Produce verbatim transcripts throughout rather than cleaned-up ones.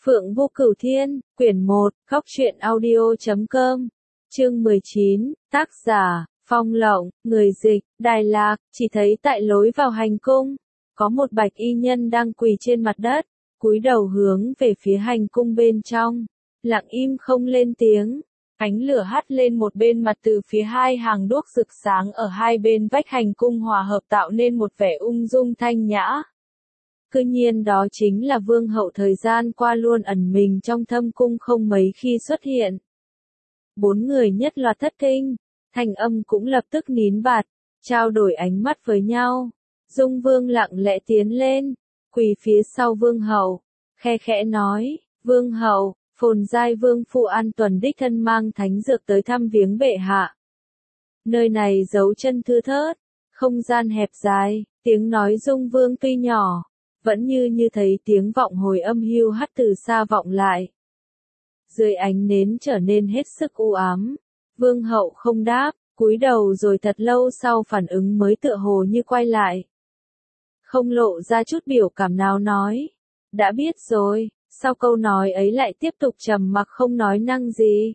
Phượng Vô Cửu Thiên, quyển một, Góc truyện audio chấm com, chương mười chín, tác giả, Phong Lộng, người dịch, Đài Lạc, chỉ thấy tại lối vào hành cung, có một bạch y nhân đang quỳ trên mặt đất, cúi đầu hướng về phía hành cung bên trong, lặng im không lên tiếng. Ánh lửa hắt lên một bên mặt từ phía hai hàng đuốc rực sáng ở hai bên vách hành cung hòa hợp tạo nên một vẻ ung dung thanh nhã. Cứ nhiên đó chính là vương hậu thời gian qua luôn ẩn mình trong thâm cung không mấy khi xuất hiện. Bốn người nhất loạt thất kinh, thanh âm cũng lập tức nín bặt, trao đổi ánh mắt với nhau. Dung Vương lặng lẽ tiến lên, quỳ phía sau vương hậu, khe khẽ nói, vương hậu, Phồn Giai Vương Phu An Tuần đích thân mang thánh dược tới thăm viếng bệ hạ. Nơi này dấu chân thưa thớt, không gian hẹp dài, tiếng nói Dung Vương tuy nhỏ, vẫn như như thấy tiếng vọng hồi âm hiu hắt từ xa vọng lại. Dưới ánh nến trở nên hết sức u ám, vương hậu không đáp, cúi đầu rồi thật lâu sau phản ứng mới tựa hồ như quay lại. Không lộ ra chút biểu cảm nào nói, đã biết rồi, sau câu nói ấy lại tiếp tục trầm mặc không nói năng gì.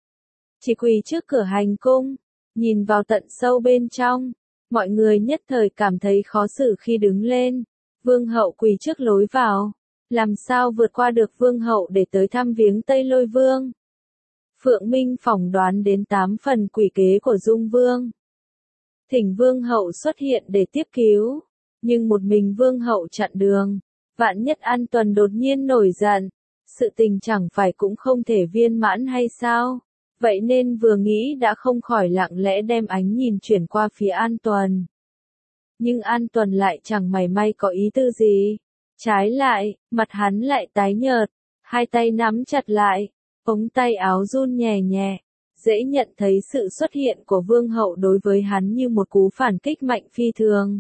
Chỉ quỳ trước cửa hành cung, nhìn vào tận sâu bên trong, mọi người nhất thời cảm thấy khó xử khi đứng lên. Vương hậu quỳ trước lối vào, làm sao vượt qua được vương hậu để tới thăm viếng Tây Lôi Vương. Phượng Minh phỏng đoán đến tám phần quỷ kế của Dung Vương. Thỉnh vương hậu xuất hiện để tiếp cứu, nhưng một mình vương hậu chặn đường, vạn nhất An Tuần đột nhiên nổi giận, sự tình chẳng phải cũng không thể viên mãn hay sao, vậy nên vừa nghĩ đã không khỏi lặng lẽ đem ánh nhìn chuyển qua phía An Tuần. Nhưng An Tuần lại chẳng mảy may có ý tư gì. Trái lại, mặt hắn lại tái nhợt, hai tay nắm chặt lại, ống tay áo run nhẹ nhẹ. Dễ nhận thấy sự xuất hiện của vương hậu đối với hắn như một cú phản kích mạnh phi thường.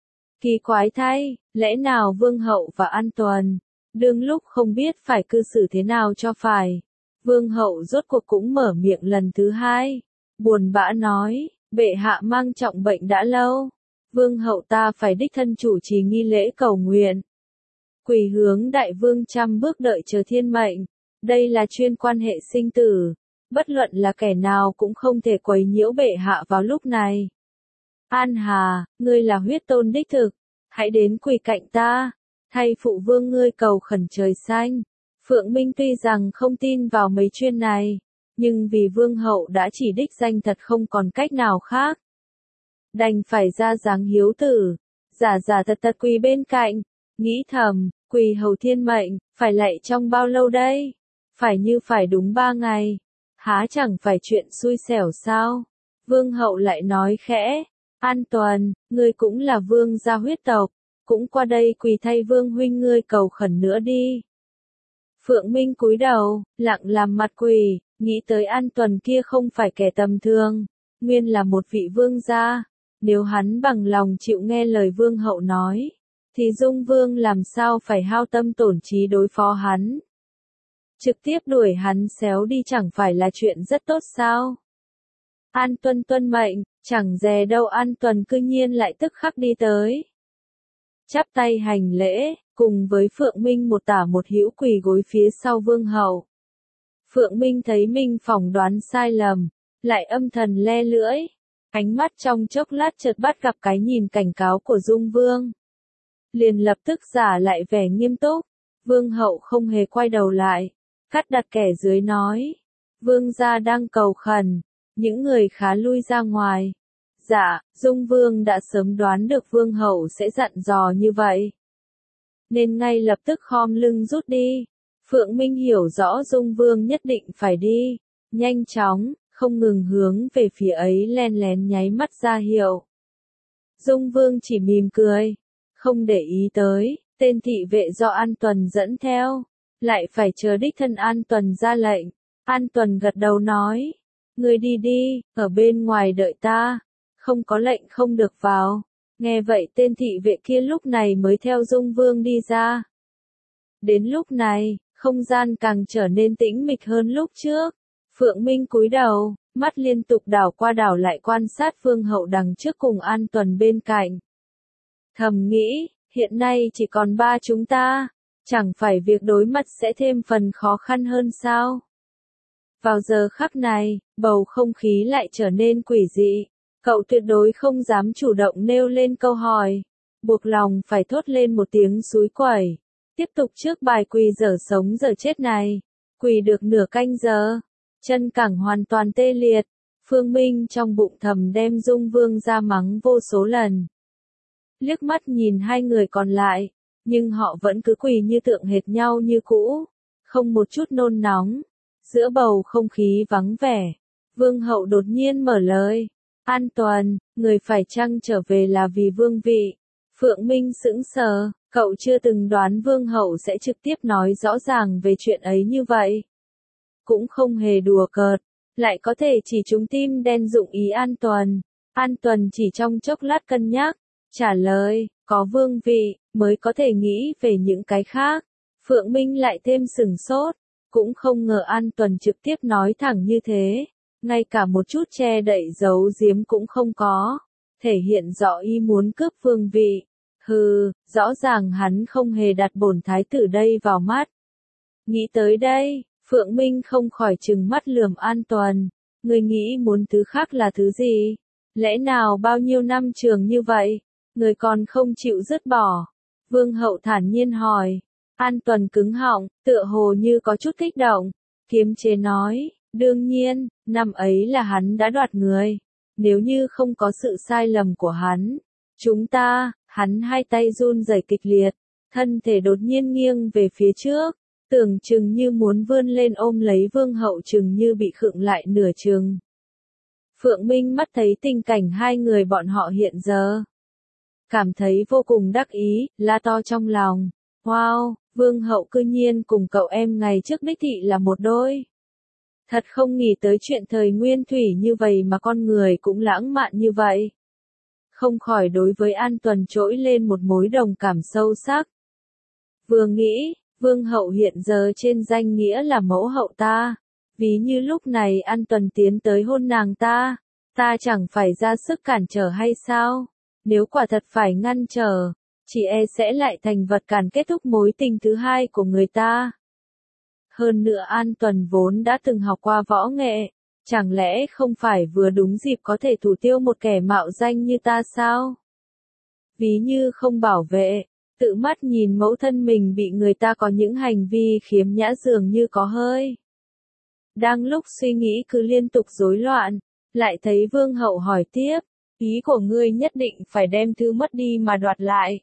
Kỳ quái thay, lẽ nào vương hậu và An Tuần, đương lúc không biết phải cư xử thế nào cho phải. Vương hậu rốt cuộc cũng mở miệng lần thứ hai, buồn bã nói, bệ hạ mang trọng bệnh đã lâu. Vương hậu ta phải đích thân chủ trì nghi lễ cầu nguyện. Quỳ hướng đại vương trăm bước đợi chờ thiên mệnh. Đây là chuyên quan hệ sinh tử. Bất luận là kẻ nào cũng không thể quấy nhiễu bệ hạ vào lúc này. An Hà, ngươi là huyết tôn đích thực. Hãy đến quỳ cạnh ta. Thay phụ vương ngươi cầu khẩn trời xanh. Phượng Minh tuy rằng không tin vào mấy chuyên này, nhưng vì vương hậu đã chỉ đích danh thật không còn cách nào khác. Đành phải ra dáng hiếu tử, giả giả thật thật quỳ bên cạnh, nghĩ thầm, quỳ hầu thiên mệnh, phải lạy trong bao lâu đây? Phải như phải đúng ba ngày, há chẳng phải chuyện xui xẻo sao? Vương hậu lại nói khẽ, An Tuần, ngươi cũng là vương gia huyết tộc, cũng qua đây quỳ thay vương huynh ngươi cầu khẩn nữa đi. Phượng Minh cúi đầu, lặng làm mặt quỳ, nghĩ tới An Tuần kia không phải kẻ tầm thường, nguyên là một vị vương gia. Nếu hắn bằng lòng chịu nghe lời vương hậu nói, thì Dung Vương làm sao phải hao tâm tổn trí đối phó hắn. Trực tiếp đuổi hắn xéo đi chẳng phải là chuyện rất tốt sao? An Tuân tuân mệnh, chẳng dè đâu An Tuần cư nhiên lại tức khắc đi tới. Chắp tay hành lễ, cùng với Phượng Minh một tả một hữu quỳ gối phía sau vương hậu. Phượng Minh thấy mình phỏng đoán sai lầm, lại âm thầm le lưỡi. Ánh mắt trong chốc lát chợt bắt gặp cái nhìn cảnh cáo của Dung Vương. Liền lập tức giả lại vẻ nghiêm túc. Vương hậu không hề quay đầu lại. Cắt đặt kẻ dưới nói. Vương gia đang cầu khẩn. Những người khá lui ra ngoài. Dạ, Dung Vương đã sớm đoán được vương hậu sẽ dặn dò như vậy. Nên ngay lập tức khom lưng rút đi. Phượng Minh hiểu rõ Dung Vương nhất định phải đi. Nhanh chóng. Không ngừng hướng về phía ấy len lén nháy mắt ra hiệu. Dung Vương chỉ mỉm cười, không để ý tới, tên thị vệ do An Tuần dẫn theo, lại phải chờ đích thân An Tuần ra lệnh. An Tuần gật đầu nói, ngươi đi đi, ở bên ngoài đợi ta, không có lệnh không được vào. Nghe vậy tên thị vệ kia lúc này mới theo Dung Vương đi ra. Đến lúc này, không gian càng trở nên tĩnh mịch hơn lúc trước. Phượng Minh cúi đầu, mắt liên tục đảo qua đảo lại quan sát vương hậu đằng trước cùng An Tuần bên cạnh. Thầm nghĩ, hiện nay chỉ còn ba chúng ta, Chẳng phải việc đối mặt sẽ thêm phần khó khăn hơn sao? Vào giờ khắc này, bầu không khí lại trở nên quỷ dị. Cậu tuyệt đối không dám chủ động nêu lên câu hỏi. Buộc lòng phải thốt lên một tiếng xúi quẩy. Tiếp tục trước bài quỳ dở sống dở chết này. Quỳ được nửa canh giờ. Chân cẳng hoàn toàn tê liệt. Phương Minh trong bụng thầm đem Dung Vương ra mắng vô số lần. Liếc mắt nhìn hai người còn lại. Nhưng họ vẫn cứ quỳ như tượng hệt nhau như cũ. Không một chút nôn nóng. Giữa bầu không khí vắng vẻ. Vương hậu đột nhiên mở lời. An Tuần, người phải chăng trở về là vì vương vị? Phượng Minh sững sờ, cậu chưa từng đoán vương hậu sẽ trực tiếp nói rõ ràng về chuyện ấy như vậy. Cũng không hề đùa cợt, lại có thể chỉ trúng tim đen dụng ý An Tuần. An Tuần chỉ trong chốc lát cân nhắc, trả lời, có vương vị, mới có thể nghĩ về những cái khác. Phượng Minh lại thêm sửng sốt, cũng không ngờ An Tuần trực tiếp nói thẳng như thế. Ngay cả một chút che đậy giấu giếm cũng không có, thể hiện rõ ý muốn cướp vương vị. Hừ, rõ ràng hắn không hề đặt bổn thái tử đây vào mắt. Nghĩ tới đây, Phượng Minh không khỏi trừng mắt lườm An Tuần. Người nghĩ muốn thứ khác là thứ gì? Lẽ nào bao nhiêu năm trường như vậy, người còn không chịu dứt bỏ? Vương hậu thản nhiên hỏi. An Tuần cứng họng, tựa hồ như có chút kích động, kiềm chế nói. Đương nhiên, năm ấy là hắn đã đoạt người. Nếu như không có sự sai lầm của hắn, chúng ta, hắn hai tay run rẩy kịch liệt, thân thể đột nhiên nghiêng về phía trước, tưởng chừng như muốn vươn lên ôm lấy vương hậu chừng như bị khựng lại nửa chừng. Phượng Minh mắt thấy tình cảnh hai người bọn họ hiện giờ. Cảm thấy vô cùng đắc ý, la to trong lòng. Wow, vương hậu cư nhiên cùng cậu em ngày trước đích thị là một đôi. Thật không nghĩ tới chuyện thời nguyên thủy như vậy mà con người cũng lãng mạn như vậy. Không khỏi đối với An Tuần trỗi lên một mối đồng cảm sâu sắc. Vừa nghĩ, vương hậu hiện giờ trên danh nghĩa là mẫu hậu ta. Ví như lúc này An Tuần tiến tới hôn nàng ta, ta chẳng phải ra sức cản trở hay sao? Nếu quả thật phải ngăn trở, chỉ e sẽ lại thành vật cản kết thúc mối tình thứ hai của người ta. Hơn nữa An Tuần vốn đã từng học qua võ nghệ, chẳng lẽ không phải vừa đúng dịp có thể thủ tiêu một kẻ mạo danh như ta sao? Ví như không bảo vệ, tự mắt nhìn mẫu thân mình bị người ta có những hành vi khiếm nhã dường như có hơi. Đang lúc suy nghĩ cứ liên tục rối loạn, lại thấy vương hậu hỏi tiếp, ý của ngươi nhất định phải đem thứ mất đi mà đoạt lại.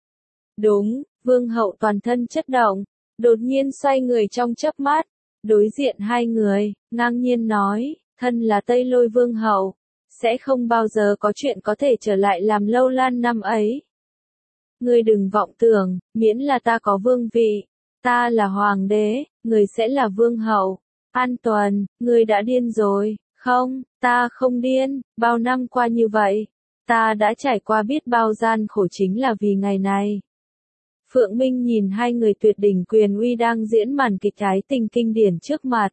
Đúng, vương hậu toàn thân chất động. Đột nhiên xoay người trong chớp mắt, đối diện hai người, ngang nhiên nói, thân là Tây Lôi Vương hậu, sẽ không bao giờ có chuyện có thể trở lại làm lâu lan năm ấy. Ngươi đừng vọng tưởng, miễn là ta có vương vị, ta là hoàng đế, người sẽ là vương hậu. An Tuần, ngươi đã điên rồi, không, ta không điên, bao năm qua như vậy, ta đã trải qua biết bao gian khổ chính là vì ngày này. Phượng Minh nhìn hai người tuyệt đỉnh quyền uy đang diễn màn kịch ái tình kinh điển trước mặt.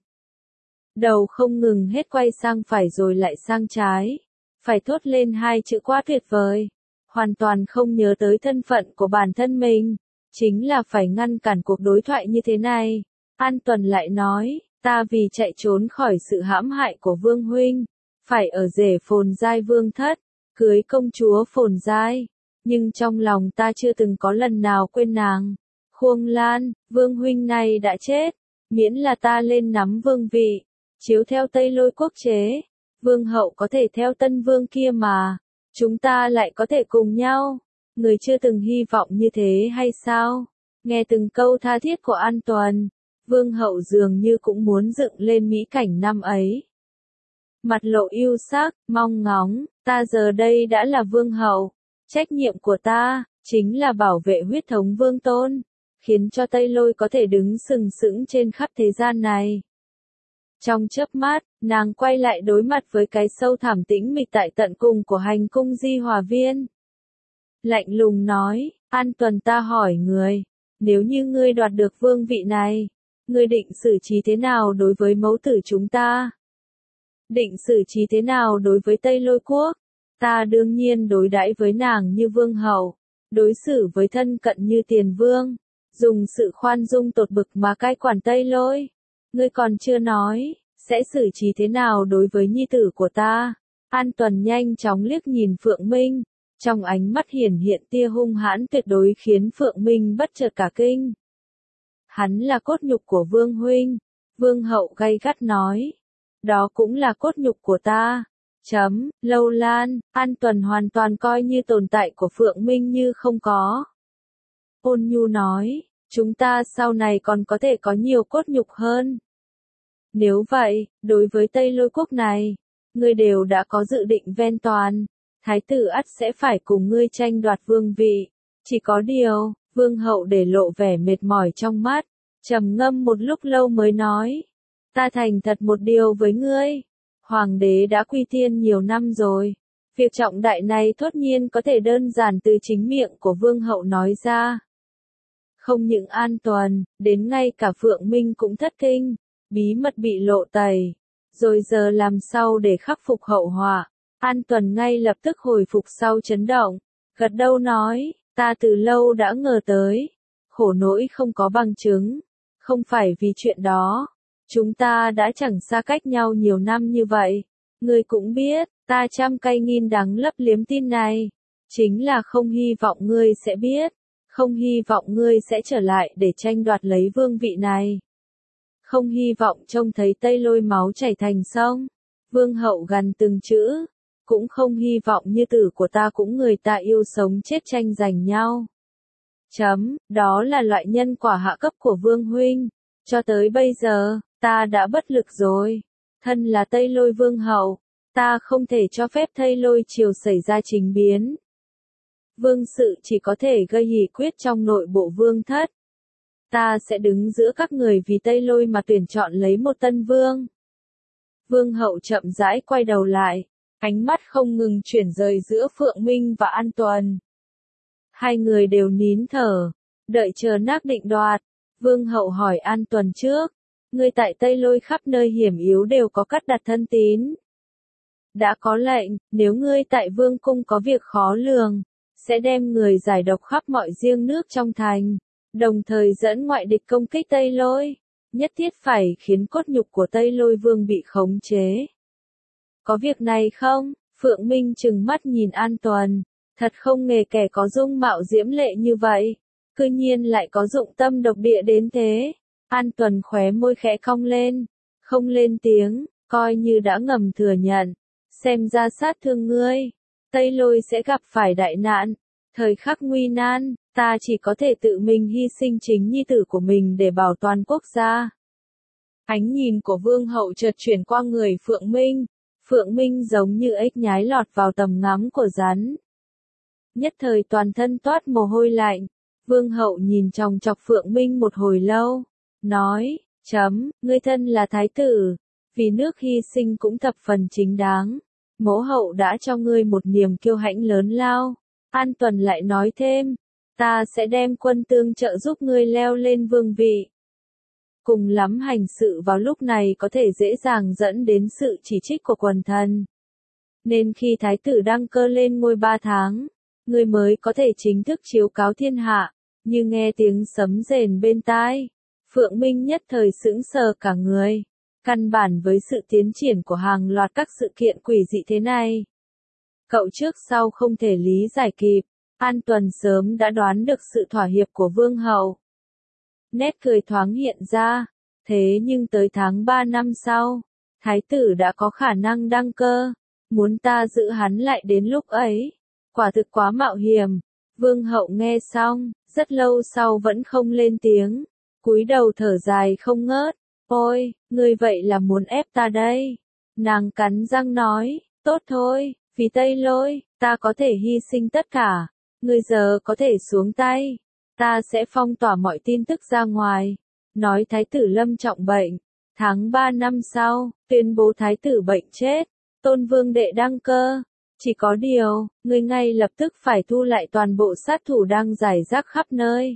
Đầu không ngừng hết quay sang phải rồi lại sang trái. Phải thốt lên hai chữ quá tuyệt vời. Hoàn toàn không nhớ tới thân phận của bản thân mình. Chính là phải ngăn cản cuộc đối thoại như thế này. An Tuần lại nói, ta vì chạy trốn khỏi sự hãm hại của Vương Huynh. Phải ở rể Phồn Giai Vương thất, cưới công chúa Phồn Giai. Nhưng trong lòng ta chưa từng có lần nào quên nàng. Khuông Lan, Vương Huynh này đã chết. Miễn là ta lên nắm vương vị. Chiếu theo Tây Lôi quốc chế. Vương hậu có thể theo tân vương kia mà. Chúng ta lại có thể cùng nhau. Người chưa từng hy vọng như thế hay sao? Nghe từng câu tha thiết của An Tuần. Vương hậu dường như cũng muốn dựng lên mỹ cảnh năm ấy. Mặt lộ yêu sắc, mong ngóng. Ta giờ đây đã là vương hậu. Trách nhiệm của ta, chính là bảo vệ huyết thống vương tôn, khiến cho Tây Lôi có thể đứng sừng sững trên khắp thế gian này. Trong chớp mắt, nàng quay lại đối mặt với cái sâu thẳm tĩnh mịch tại tận cùng của hành cung Di Hòa Viên. Lạnh lùng nói, An Tuần ta hỏi người, nếu như ngươi đoạt được vương vị này, ngươi định xử trí thế nào đối với mẫu tử chúng ta? Định xử trí thế nào đối với Tây Lôi quốc? Ta đương nhiên đối đãi với nàng như vương hậu, đối xử với thân cận như tiền vương. dùng sự khoan dung tột bực mà cai quản Tây Lôi. Ngươi còn chưa nói, sẽ xử trí thế nào đối với nhi tử của ta? An Tuần nhanh chóng liếc nhìn Phượng Minh, trong ánh mắt hiển hiện tia hung hãn tuyệt đối khiến Phượng Minh bất chợt cả kinh. Hắn là cốt nhục của Vương huynh, Vương hậu gay gắt nói. Đó cũng là cốt nhục của ta. Chấm, Lâu Lan, An Tuần hoàn toàn coi như tồn tại của Phượng Minh như không có. Ôn Nhu nói, chúng ta sau này còn có thể có nhiều cốt nhục hơn. Nếu vậy, đối với Tây Lôi quốc này, ngươi đều đã có dự định ven toàn, thái tử ắt sẽ phải cùng ngươi tranh đoạt vương vị. Chỉ có điều, Vương hậu để lộ vẻ mệt mỏi trong mắt, trầm ngâm một lúc lâu mới nói, ta thành thật một điều với ngươi. Hoàng đế đã quy thiên nhiều năm rồi, việc trọng đại này thốt nhiên có thể đơn giản từ chính miệng của Vương hậu nói ra. Không những An Tuần, đến ngay cả Phượng Minh cũng thất kinh, bí mật bị lộ tẩy. Rồi giờ làm sao để khắc phục hậu họa? An Tuần ngay lập tức hồi phục sau chấn động, gật đầu nói, ta từ lâu đã ngờ tới, khổ nỗi không có bằng chứng, không phải vì chuyện đó. Chúng ta đã chẳng xa cách nhau nhiều năm như vậy. Ngươi cũng biết, ta trăm cay nghìn đắng lấp liếm tin này. Chính là không hy vọng ngươi sẽ biết. Không hy vọng ngươi sẽ trở lại để tranh đoạt lấy vương vị này. Không hy vọng trông thấy Tây Lôi máu chảy thành sông. Vương hậu gằn từng chữ. Cũng không hy vọng như tử của ta cũng người ta yêu sống chết tranh giành nhau. Chấm, đó là loại nhân quả hạ cấp của Vương huynh. Cho tới bây giờ, ta đã bất lực rồi. Thân là Tây Lôi Vương hậu, ta không thể cho phép Tây Lôi triều xảy ra chính biến. Vương sự chỉ có thể gây hỷ quyết trong nội bộ vương thất. Ta sẽ đứng giữa các người vì Tây Lôi mà tuyển chọn lấy một tân vương. Vương hậu chậm rãi quay đầu lại, ánh mắt không ngừng chuyển rời giữa Phượng Minh và An Tuần. Hai người đều nín thở, đợi chờ nác định đoạt. Vương hậu hỏi An Tuần trước, ngươi tại Tây Lôi khắp nơi hiểm yếu đều có cắt đặt thân tín. Đã có lệnh, nếu ngươi tại vương cung có việc khó lường, sẽ đem người giải độc khắp mọi riêng nước trong thành, đồng thời dẫn ngoại địch công kích Tây Lôi, nhất thiết phải khiến cốt nhục của Tây Lôi vương bị khống chế. Có việc này không? Phượng Minh trừng mắt nhìn An Tuần, thật không ngờ kẻ có dung mạo diễm lệ như vậy, cư nhiên lại có dụng tâm độc địa đến thế. An Tuần khóe môi khẽ cong lên, không lên tiếng, coi như đã ngầm thừa nhận, xem ra sát thương ngươi, Tây Lôi sẽ gặp phải đại nạn, thời khắc nguy nan, ta chỉ có thể tự mình hy sinh chính nhi tử của mình để bảo toàn quốc gia. Ánh nhìn của Vương hậu chợt chuyển qua người Phượng Minh, Phượng Minh giống như ếch nhái lọt vào tầm ngắm của rắn. Nhất thời toàn thân toát mồ hôi lạnh, Vương hậu nhìn chòng chọc Phượng Minh một hồi lâu, nói, chấm, ngươi thân là thái tử, vì nước hy sinh cũng thập phần chính đáng. Mẫu hậu đã cho ngươi một niềm kiêu hãnh lớn lao. An Tuần lại nói thêm, ta sẽ đem quân tương trợ giúp ngươi leo lên vương vị. Cùng lắm hành sự vào lúc này có thể dễ dàng dẫn đến sự chỉ trích của quần thần. Nên khi thái tử đăng cơ lên ngôi ba tháng, ngươi mới có thể chính thức chiếu cáo thiên hạ, như nghe tiếng sấm rền bên tai. Phượng Minh nhất thời sững sờ cả người. Căn bản với sự tiến triển của hàng loạt các sự kiện quỷ dị thế này, cậu trước sau không thể lý giải kịp. An Tuần sớm đã đoán được sự thỏa hiệp của Vương hậu. Nét cười thoáng hiện ra, thế nhưng tới tháng ba năm sau, thái tử đã có khả năng đăng cơ, muốn ta giữ hắn lại đến lúc ấy, quả thực quá mạo hiểm. Vương hậu nghe xong, rất lâu sau vẫn không lên tiếng, cúi đầu thở dài không ngớt. Ôi, ngươi vậy là muốn ép ta đây. Nàng cắn răng nói, tốt thôi, vì Tây Lôi, ta có thể hy sinh tất cả. Ngươi giờ có thể xuống tay. Ta sẽ phong tỏa mọi tin tức ra ngoài. Nói thái tử lâm trọng bệnh. Tháng ba năm sau, tuyên bố thái tử bệnh chết. Tôn vương đệ đăng cơ. Chỉ có điều, ngươi ngay lập tức phải thu lại toàn bộ sát thủ đang rải rác khắp nơi.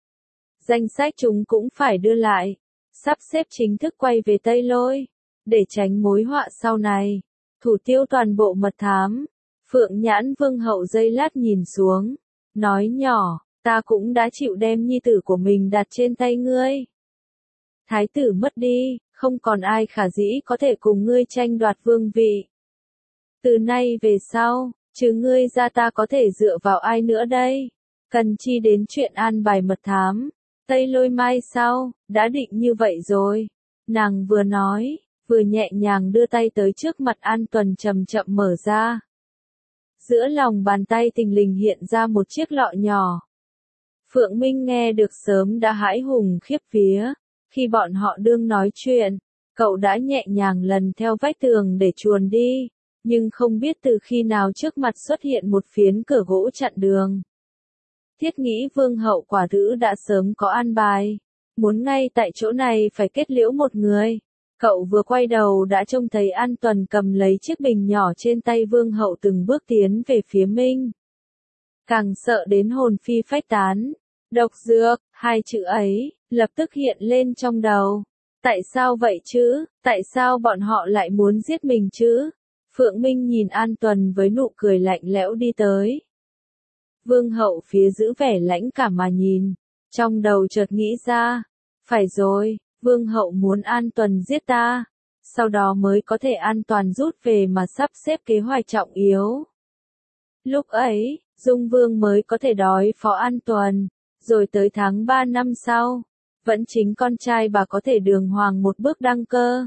Danh sách chúng cũng phải đưa lại. Sắp xếp chính thức quay về Tây Lôi, để tránh mối họa sau này. Thủ tiêu toàn bộ mật thám. Phượng Nhãn Vương hậu giây lát nhìn xuống, nói nhỏ, ta cũng đã chịu đem nhi tử của mình đặt trên tay ngươi. Thái tử mất đi, không còn ai khả dĩ có thể cùng ngươi tranh đoạt vương vị. Từ nay về sau, trừ ngươi ra ta có thể dựa vào ai nữa đây? Cần chi đến chuyện an bài mật thám. Tây Lôi mai sau, đã định như vậy rồi. Nàng vừa nói, vừa nhẹ nhàng đưa tay tới trước mặt An Tuần chậm chậm mở ra. Giữa lòng bàn tay thình lình hiện ra một chiếc lọ nhỏ. Phượng Minh nghe được sớm đã hãi hùng khiếp vía. Khi bọn họ đương nói chuyện, cậu đã nhẹ nhàng lần theo vách tường để chuồn đi, nhưng không biết từ khi nào trước mặt xuất hiện một phiến cửa gỗ chặn đường. Thiết nghĩ vương hậu quả nữ đã sớm có an bài, muốn ngay tại chỗ này phải kết liễu một người. Cậu vừa quay đầu đã trông thấy An Tuần cầm lấy chiếc bình nhỏ trên tay vương hậu từng bước tiến về phía Minh. Càng sợ đến hồn phi phách tán. Độc dược, hai chữ ấy, lập tức hiện lên trong đầu. Tại sao vậy chứ? Tại sao bọn họ lại muốn giết mình chứ? Phượng Minh nhìn An Tuần với nụ cười lạnh lẽo đi tới. Vương hậu phía giữ vẻ lãnh cảm mà nhìn, trong đầu chợt nghĩ ra. Phải rồi, vương hậu muốn An Tuần giết ta, sau đó mới có thể an toàn rút về mà sắp xếp kế hoạch trọng yếu. Lúc ấy, Dung Vương mới có thể đối phó An Tuần. Rồi tới tháng ba năm sau, vẫn chính con trai bà có thể đường hoàng một bước đăng cơ.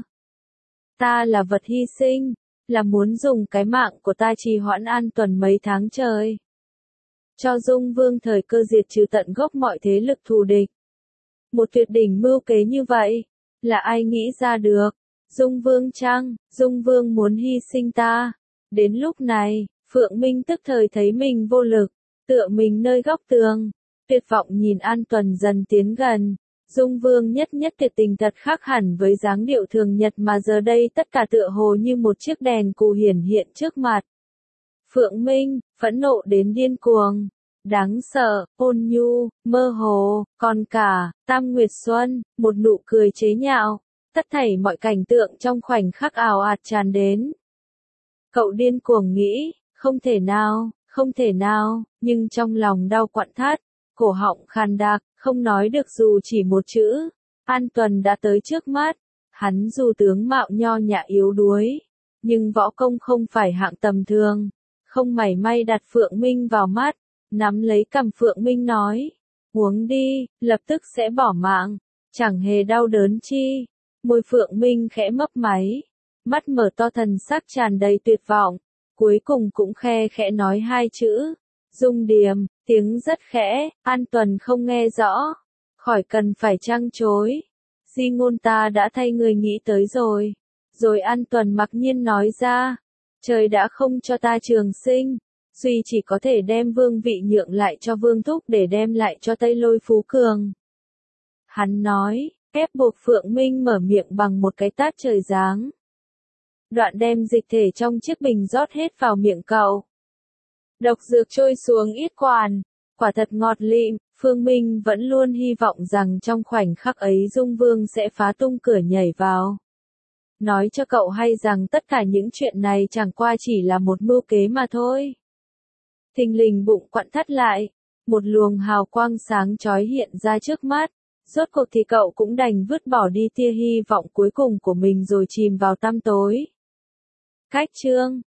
Ta là vật hy sinh, là muốn dùng cái mạng của ta trì hoãn An Tuần mấy tháng trời. Cho Dung Vương thời cơ diệt trừ tận gốc mọi thế lực thù địch. Một tuyệt đỉnh mưu kế như vậy, là ai nghĩ ra được? Dung Vương chăng? Dung Vương muốn hy sinh ta. Đến lúc này, Phượng Minh tức thời thấy mình vô lực, tựa mình nơi góc tường. Tuyệt vọng nhìn An Tuần dần tiến gần, Dung Vương nhất nhất tuyệt tình thật khác hẳn với dáng điệu thường nhật mà giờ đây tất cả tựa hồ như một chiếc đèn cù hiển hiện trước mặt. Phượng Minh, phẫn nộ đến điên cuồng, đáng sợ, ôn nhu, mơ hồ, còn cả, Tam Nguyệt Xuân, một nụ cười chế nhạo, tất thảy mọi cảnh tượng trong khoảnh khắc ào ạt tràn đến. Cậu điên cuồng nghĩ, không thể nào, không thể nào, nhưng trong lòng đau quặn thắt. Cổ họng khàn đặc, không nói được dù chỉ một chữ. An Tuần đã tới trước mắt. Hắn dù tướng mạo nho nhã yếu đuối, nhưng võ công không phải hạng tầm thường. Không mảy may đặt Phượng Minh vào mắt, nắm lấy cằm Phượng Minh nói. Uống đi, lập tức sẽ bỏ mạng. Chẳng hề đau đớn chi. Môi Phượng Minh khẽ mấp máy. Mắt mở to thần sắc tràn đầy tuyệt vọng. Cuối cùng cũng khe khẽ nói hai chữ. Dung Điềm, tiếng rất khẽ, An Tuần không nghe rõ. Khỏi cần phải trăng chối. Di ngôn ta đã thay người nghĩ tới rồi. Rồi An Tuần mặc nhiên nói ra. Trời đã không cho ta trường sinh. Duy chỉ có thể đem vương vị nhượng lại cho vương thúc để đem lại cho Tây Lôi Phú Cường. Hắn nói, ép buộc Phượng Minh mở miệng bằng một cái tát trời giáng. Đoạn đem dịch thể trong chiếc bình rót hết vào miệng cậu. Độc dược trôi xuống yết quản, quả thật ngọt lịm, Phương Minh vẫn luôn hy vọng rằng trong khoảnh khắc ấy Dung Vương sẽ phá tung cửa nhảy vào. Nói cho cậu hay rằng tất cả những chuyện này chẳng qua chỉ là một mưu kế mà thôi. Thình lình bụng quặn thắt lại, một luồng hào quang sáng chói hiện ra trước mắt, rốt cuộc thì cậu cũng đành vứt bỏ đi tia hy vọng cuối cùng của mình rồi chìm vào tăm tối. Cách chương